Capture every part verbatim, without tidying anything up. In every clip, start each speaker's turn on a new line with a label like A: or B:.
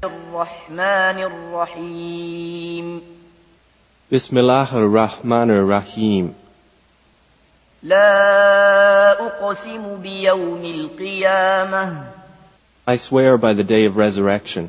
A: الرحمن الرحيم
B: Bismillah ar-Rahman ar-Rahim.
A: لا أقسم بيوم القيامة
B: I swear by the day of resurrection,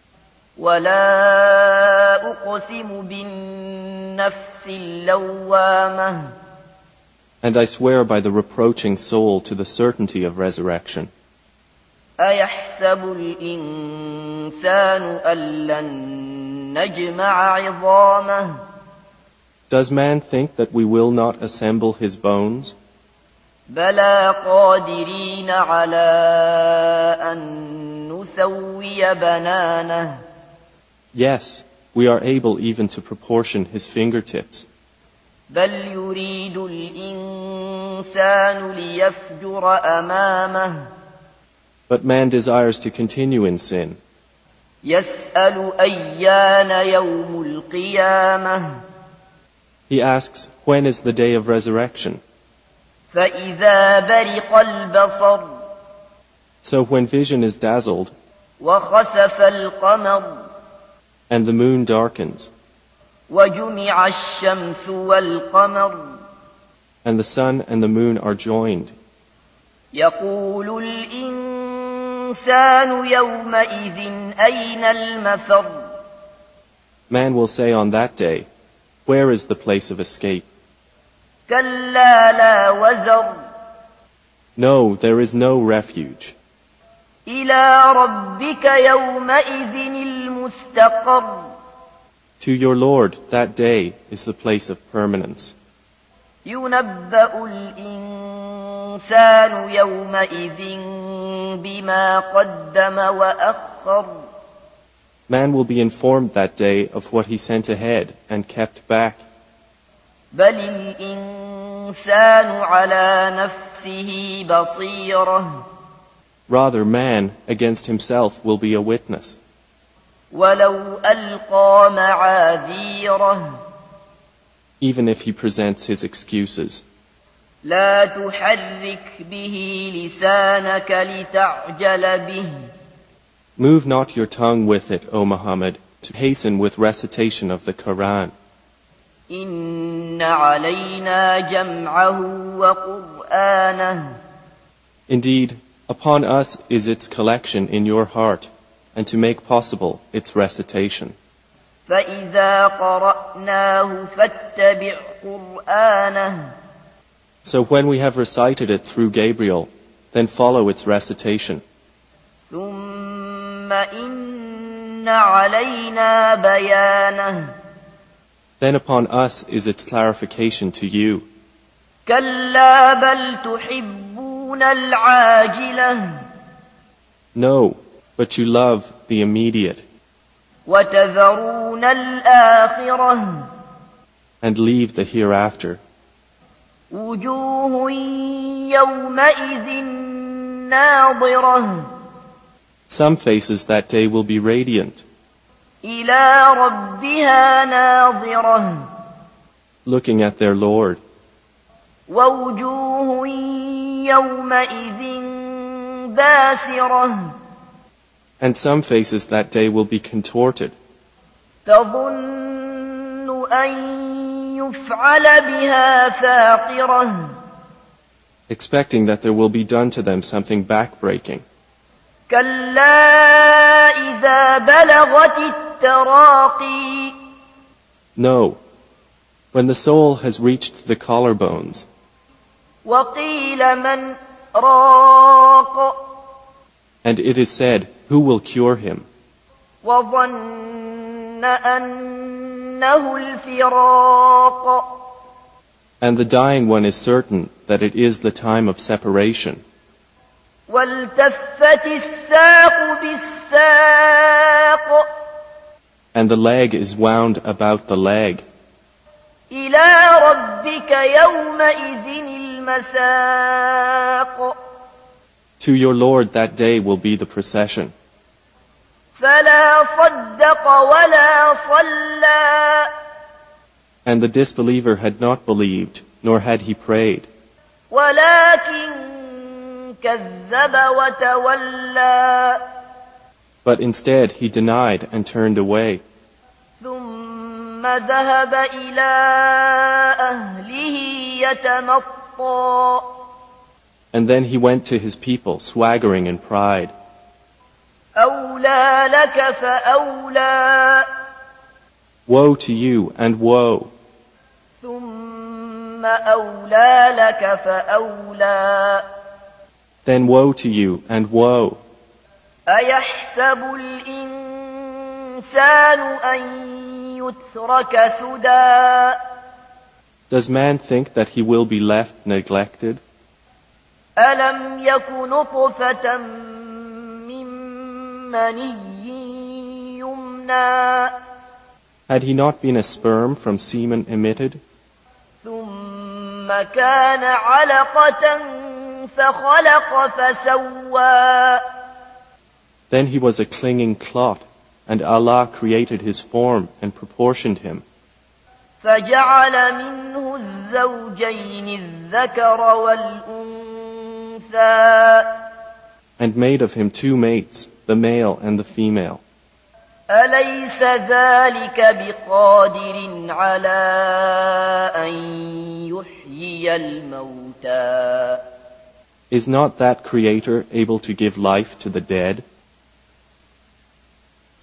A: ولا أقسم بالنفس اللوامة
B: and I swear by the reproaching soul to the certainty of resurrection.
A: أيحسب الإنسان أن لن نجمع عظامه
B: Does man think that we will not assemble his bones?
A: بلى قادرين على أن نسوي بنانه
B: Yes, we are able even to proportion his fingertips.
A: بل يريد الإنسان ليفجر أمامه
B: But man desires to continue in sin.
A: يسأل أيان يوم القيامة
B: He asks, when is the day of resurrection?
A: فإذا برق البصر
B: So when vision is dazzled,
A: وخسف القمر
B: and the moon darkens,
A: وجمع الشمس والقمر
B: and the sun and the moon are joined,
A: يقول الإنسان يومئذ أين المفر
B: man will say on that day, where is the place of escape?
A: كلا لا وزر
B: No, there is no refuge.
A: إلى ربك يومئذ المستقر
B: To your Lord, that day is the place of permanence.
A: ينبأ الإنسان يومئذ بما قدم وأخر
B: Man will be informed that day of what he sent ahead and kept back.
A: بل الإنسان على نفسه بصيرة
B: Rather, man against himself will be a witness.
A: ولو ألقى معاذيره
B: Even if he presents his excuses.
A: لا تحرك به لسانك لتعجل به
B: Move not your tongue with it, O Muhammad, to hasten with recitation of the Quran.
A: إن علينا جمعه وقرآنه
B: Indeed, upon us is its collection in your heart, and to make possible its recitation.
A: فإذا قرأناه فاتبع قرآنه
B: So when we have recited it through Gabriel, then follow its recitation.
A: ثم إن علينا بيانه
B: Then upon us is its clarification to you.
A: كلا بل تحبون العاجلة
B: No, but you love the immediate,
A: وتذرون الآخرة
B: and leave the hereafter.
A: وجوه يومئذ ناظرة
B: Some faces that day will be radiant,
A: إلى ربها ناظرة
B: looking at their Lord.
A: ووجوه يومئذ باسرة
B: And some faces that day will be contorted,
A: تظن أن يفعل بها فاقرة
B: expecting that there will be done to them something backbreaking.
A: كلا إذا بلغت التراقي
B: No, when the soul has reached the collarbones,
A: وقيل من راق
B: and it is said, who will cure him?
A: وظن أنه الفراق
B: And the dying one is certain that it is the time of separation.
A: والتفت الساق بالساق
B: And the leg is wound about the leg.
A: إلى ربك يومئذ المساق
B: To your Lord that day will be the procession.
A: فلا صدق ولا صلى
B: And the disbeliever had not believed, nor had he prayed.
A: ولكن كذب وتولى
B: But instead he denied and turned away.
A: ثم ذهب إلى أهله يتمطى
B: And then he went to his people, swaggering in pride.
A: أولى لك فأولى
B: Woe to you, and woe.
A: ثم أولى لك فأولى
B: Then woe to you, and woe.
A: أيحسب الإنسان أن يترك سدى
B: Does man think that he will be left neglected?
A: ألم يك نطفة من مني يمنى
B: Had he not been a sperm from semen emitted?
A: ثم كان علقة فخلق فسوى
B: Then he was a clinging clot, and Allah created his form and proportioned him,
A: فجعل منه الزوجين الذكر والأنثى
B: and made of him two mates, the male and the female.
A: أليس ذلك بقادر على أن يحيي الموتى
B: Is not that Creator able to give life to the dead?